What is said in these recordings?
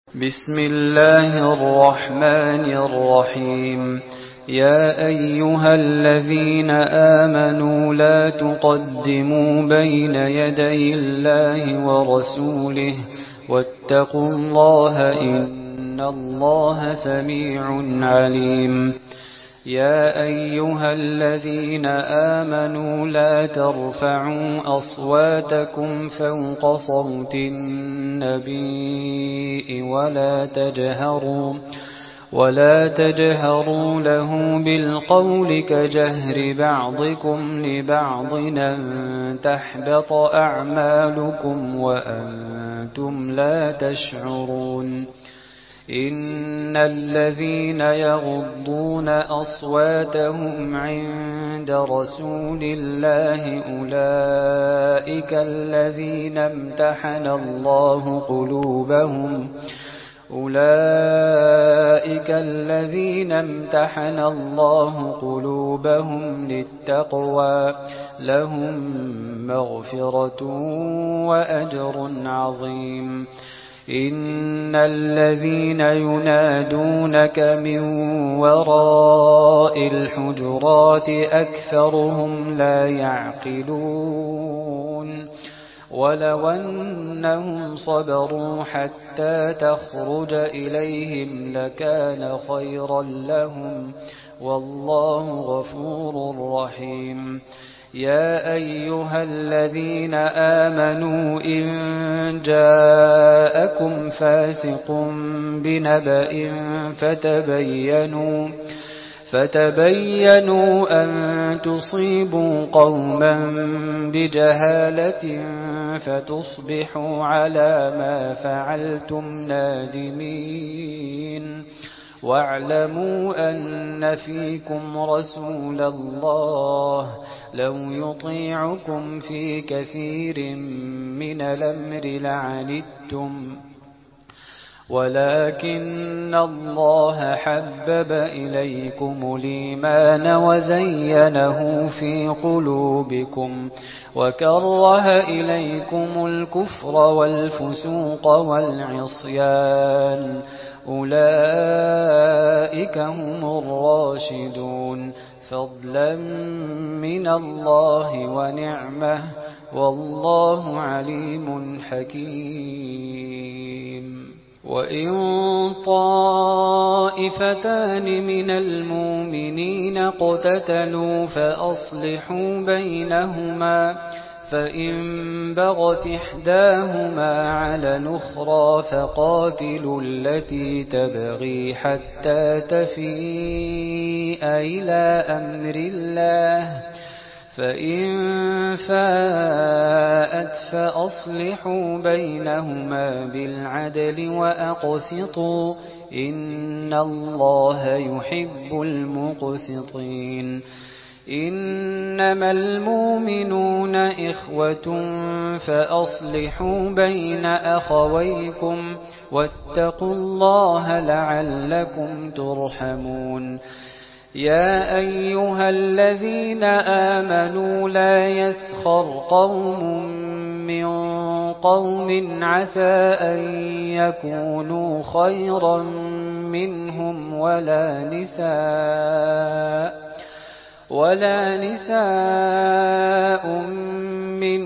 بسم الله الرحمن الرحيم. يا أيها الذين آمنوا لا تقدموا بين يدي الله ورسوله واتقوا الله إن الله سميع عليم. يا أيها الذين آمنوا لا ترفعوا أصواتكم فوق صوت النبي ولا تجهروا له بالقول كجهر بعضكم لبعض أن تحبط أعمالكم وأنتم لا تشعرون. إن الذين يغضون أصواتهم عند رسول الله أولئك الذين امتحن الله قلوبهم للتقوى لهم مغفرة وأجر عظيم. إن الذين ينادونك من وراء الحجرات أكثرهم لا يعقلون. ولو أنهم صبروا حتى تخرج إليهم لكان خيرا لهم والله غفور رحيم. يا أيها الذين آمنوا إن جاءكم فاسق بنبأ فتبينوا أن تصيبوا قوما بجهالة فتصبحوا على ما فعلتم نادمين. واعلموا أن فيكم رسول الله لو يطيعكم في كثير من الأمر لعنتم ولكن الله حبب إليكم الإيمان وزينه في قلوبكم وكره إليكم الكفر والفسوق والعصيان أولئك هم الراشدون فضلا من الله ونعمه والله عليم حكيم. وإن طائفتان من المؤمنين اقتتلوا فأصلحوا بينهما فإن بغت إحداهما على الأخرى فقاتلوا التي تبغي حتى تفيء إلى أمر الله فإن فاءت فأصلحوا بينهما بالعدل وأقسطوا إن الله يحب المقسطين. إنما المؤمنون إخوة فأصلحوا بين أخويكم واتقوا الله لعلكم ترحمون. يا أيها الذين آمنوا لا يسخر قوم من قوم عسى أن يكونوا خيرا منهم ولا نساء من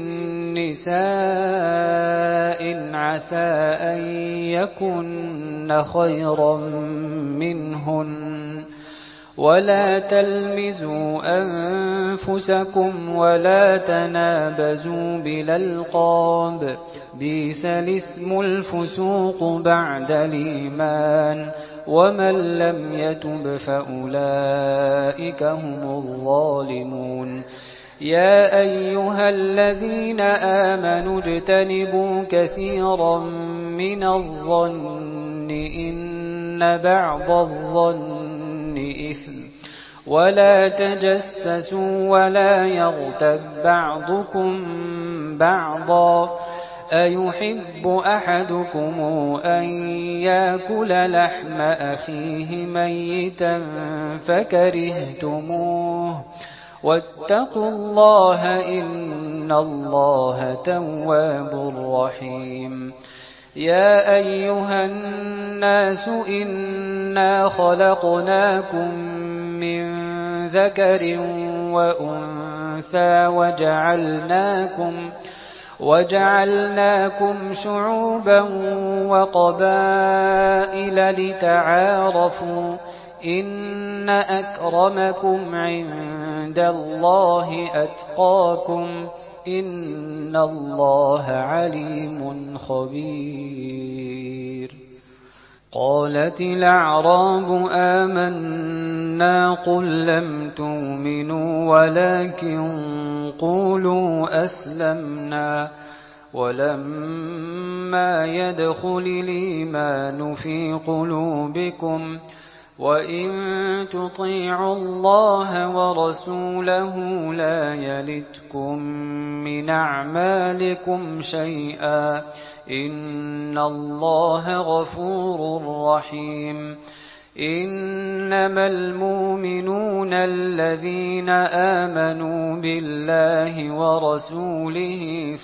نساء عسى أن يكن خيرا منهن ولا تلمزوا أنفسكم ولا تنابزوا بالألقاب بئس الاسم الفسوق بعد الإيمان ومن لم يتب فأولئك هم الظالمون. يا أيها الذين آمنوا اجتنبوا كثيرا من الظن إن بعض الظن إثم ولا تجسسوا ولا يغتب بعضكم بعضا أيحب أحدكم أن يأكل لحم أخيه ميتا فكرهتموه واتقوا الله إن الله تواب رحيم. يا أيها الناس إنا خلقناكم من ذكر وأنثى وجعلناكم شعوبا وقبائل لتعارفوا إن أكرمكم عند الله أتقاكم إن الله عليم خبير. قالت الأعراب آمنا قل لم تؤمنوا ولكن قولوا أسلمنا ولما يدخل الإيمان في قلوبكم وإن تطيعوا الله ورسوله لا يلتكم من أعمالكم شيئا إن الله غفور رحيم. إنما المؤمنون الذين آمنوا بالله ورسوله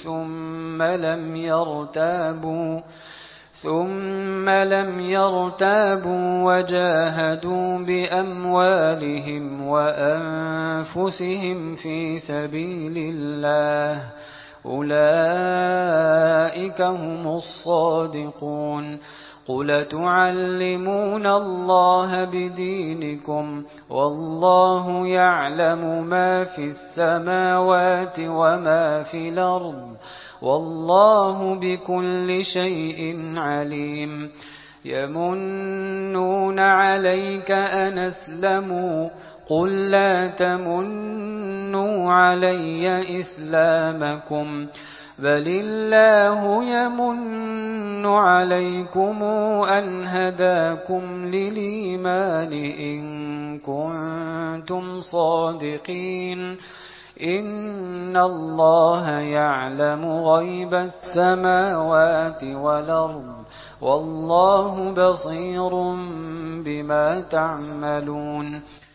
ثم لم يرتابوا وجاهدوا بأموالهم وأنفسهم في سبيل الله أولئك هم الصادقون. قل تعلمون الله بدينكم والله يعلم ما في السماوات وما في الأرض والله بكل شيء عليم. يمنون عليك أن أسلموا قل لا تمنوا علي إسلامكم بل الله يمن عليكم أن هداكم للإيمان إن كنتم صادقين. إن الله يعلم غيب السماوات والأرض والله بصير بما تعملون.